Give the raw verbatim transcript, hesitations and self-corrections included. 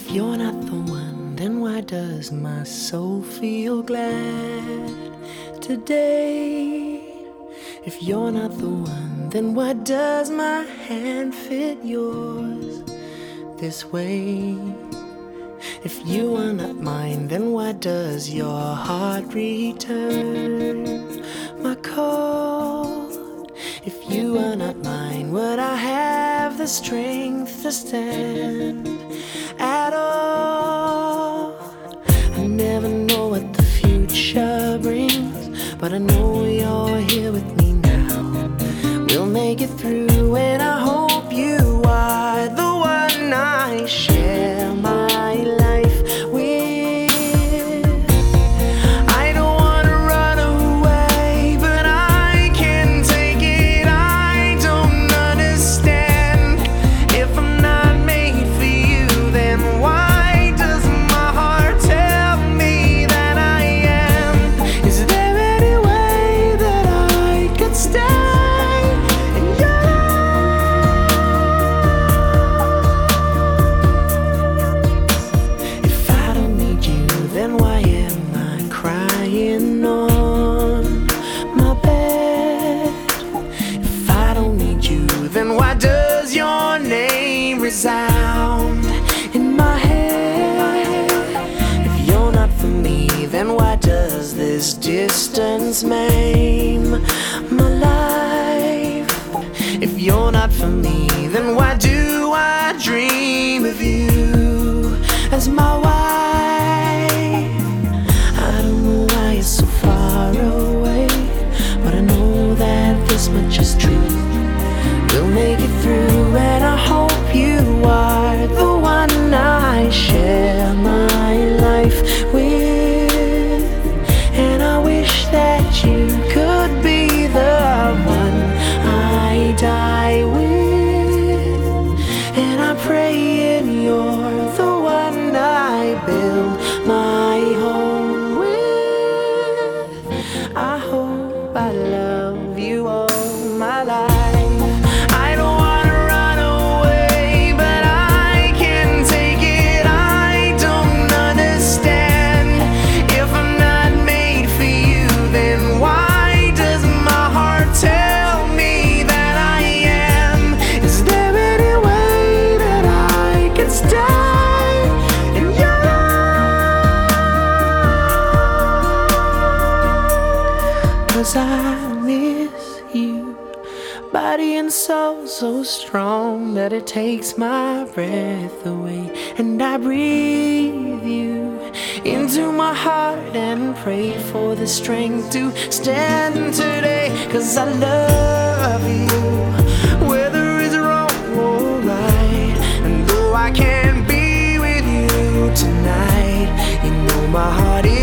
If you're not the one, then why does my soul feel glad today? If you're not the one, then why does my hand fit yours this way? If you are not mine, then why does your heart return my call? If you are not mine, would I have the strength to stand at all? I never know what the future brings, but I know you're here with me now. We'll make it through, and I hope you are the one I share my life with. I don't wanna run away, but I can't take it. I don't understand. If I'm not made for you, then why does my heart tell me that I am? Is there any way that I could stay in your life? If I don't need you, then why am I crying on my bed? If I don't need you, then why does your name resound in my head? If you're not for me, then why does this distance maim my life? If you're not for me, then why do I dream of you as my wife? I don't know why you're so far away, but I know that this much is true. We'll make it through, and I hope you are the one I share my life with. And I wish that you could be the one I die with. And I'm praying you're the one I build my home with. I hope I love you all my life. I don't wanna run away, but I can't take it. I don't understand. If I'm not made for you, then why does my heart tell me that I am? Is there any way that I can stay in your life? 'Cause I miss you, body and soul so strong that it takes my breath away. And I breathe you into my heart and pray for the strength to stand today. 'Cause I love you, whether it's wrong or right. And though I can't be with you tonight, you know my heart is